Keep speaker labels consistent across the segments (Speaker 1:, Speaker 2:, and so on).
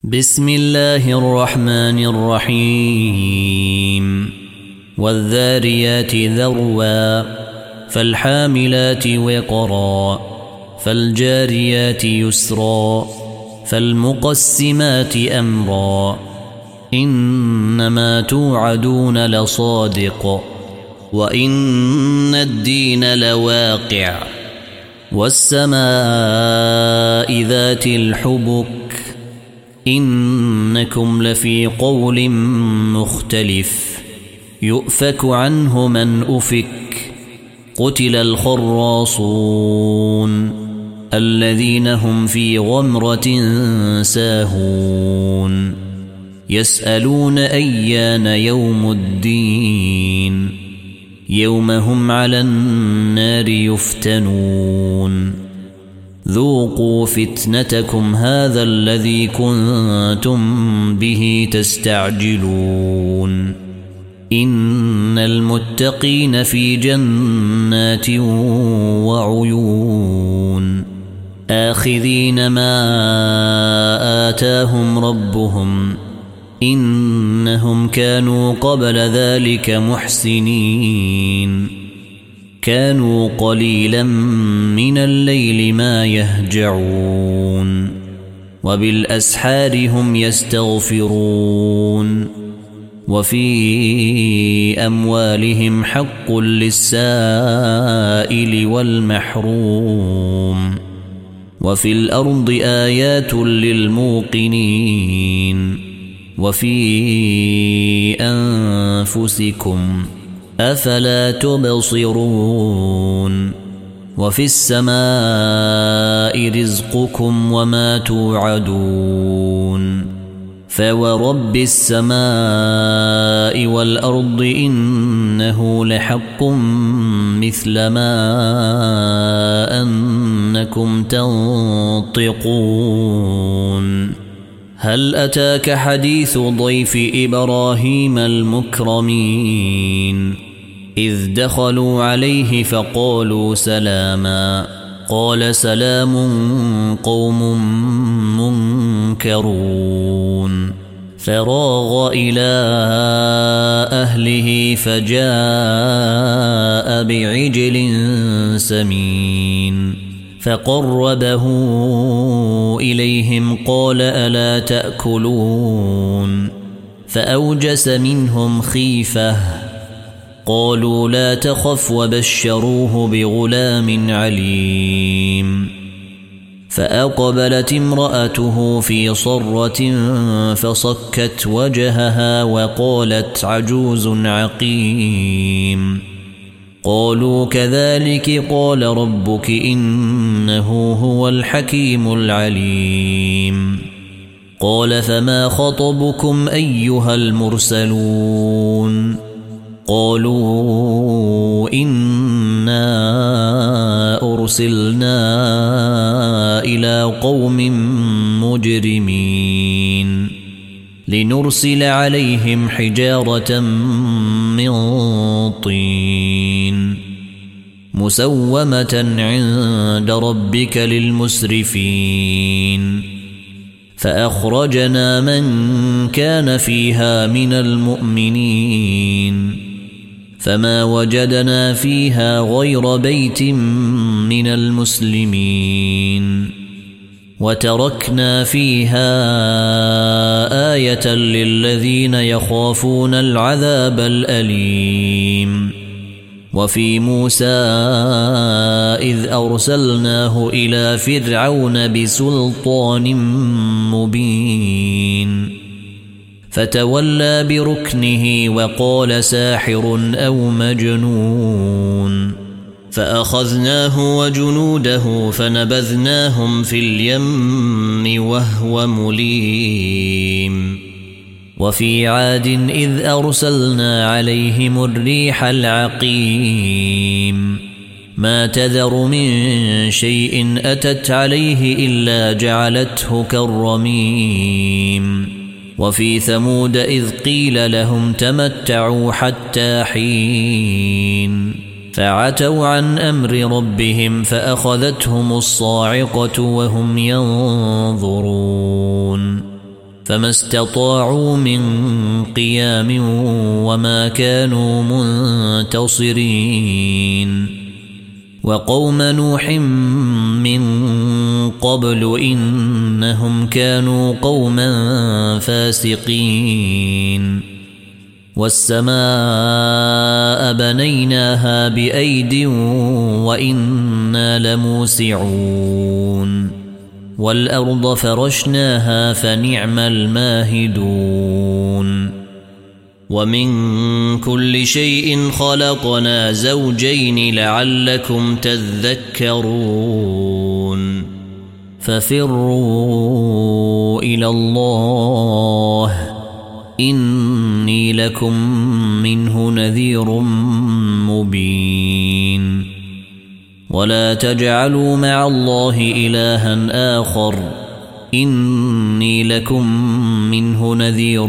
Speaker 1: بسم الله الرحمن الرحيم والذاريات ذروا فالحاملات وقرا فالجاريات يسرا فالمقسمات أمرا إنما توعدون لصادق وإن الدين لواقع والسماء ذات الحبك إنكم لفي قول مختلف يؤفك عنه من أفك قتل الخراصون الذين هم في غمرة ساهون يسألون أيان يوم الدين يوم هم على النار يفتنون ذوقوا فتنتكم هذا الذي كنتم به تستعجلون إن المتقين في جنات وعيون آخذين ما آتاهم ربهم إنهم كانوا قبل ذلك محسنين كانوا قليلا من الليل ما يهجعون وبالأسحار هم يستغفرون وفي أموالهم حق للسائل والمحروم وفي الأرض آيات للموقنين وفي أنفسكم أفلا تبصرون وفي السماء رزقكم وما توعدون فورب السماء والأرض إنه لحق مثل ما أنكم تنطقون هل أتاك حديث ضيف إبراهيم المكرمين إذ دخلوا عليه فقالوا سلاما قال سلام قوم منكرون فراغ إلى أهله فجاء بعجل سمين فقربه إليهم قال ألا تأكلون فأوجس منهم خيفة قالوا لا تخف وبشروه بغلام عليم فأقبلت امرأته في صرة فصكت وجهها وقالت عجوز عقيم قالوا كذلك قال ربك إنه هو الحكيم العليم قال فما خطبكم أيها المرسلون قالوا إنا أرسلنا إلى قوم مجرمين لنرسل عليهم حجارة من طين مسومة عند ربك للمسرفين فأخرجنا من كان فيها من المؤمنين فما وجدنا فيها غير بيت من المسلمين وتركنا فيها آية للذين يخافون العذاب الأليم وفي موسى إذ أرسلناه إلى فرعون بسلطان مبين فتولى بركنه وقال ساحر أو مجنون فأخذناه وجنوده فنبذناهم في اليم وهو مليم وفي عاد إذ أرسلنا عليهم الريح العقيم ما تذر من شيء أتت عليه إلا جعلته كالرميم وفي ثمود إذ قيل لهم تمتعوا حتى حين فعتوا عن أمر ربهم فأخذتهم الصاعقة وهم ينظرون فما استطاعوا من قيام وما كانوا منتصرين وقوم نوح من قبل إنهم كانوا قوما فاسقين والسماء بنيناها بأيد وإنا لموسعون والأرض فرشناها فنعم الماهدون ومن كل شيء خلقنا زوجين لعلكم تذكرون ففروا إلى الله إني لكم منه نذير مبين ولا تجعلوا مع الله إلها آخر إني لكم منه نذير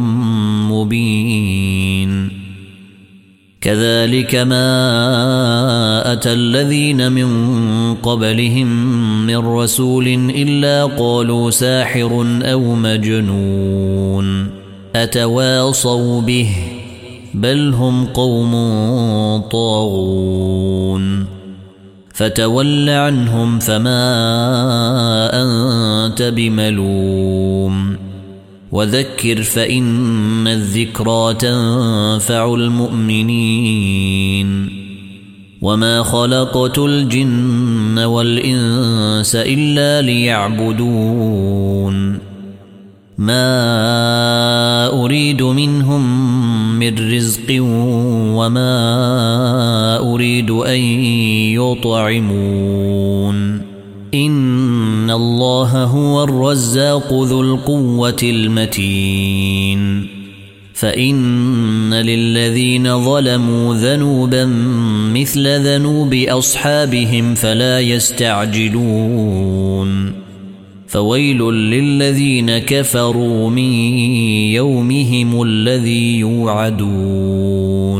Speaker 1: مبين كذلك ما أتى الذين من قبلهم من رسول إلا قالوا ساحر أو مجنون أتواصوا به بل هم قوم طاغون فتول عنهم فما أنت بملوم وذكر فإن الذكرى تنفع المؤمنين وما خلقت الجن والإنس إلا ليعبدون ما أريد منهم من رزق وما أريد أن يطعمون إن الله هو الرزاق ذو القوة المتين فإن للذين ظلموا ذنوبا مثل ذنوب أصحابهم فلا يستعجلون فويل للذين كفروا من يومهم الذي يوعدون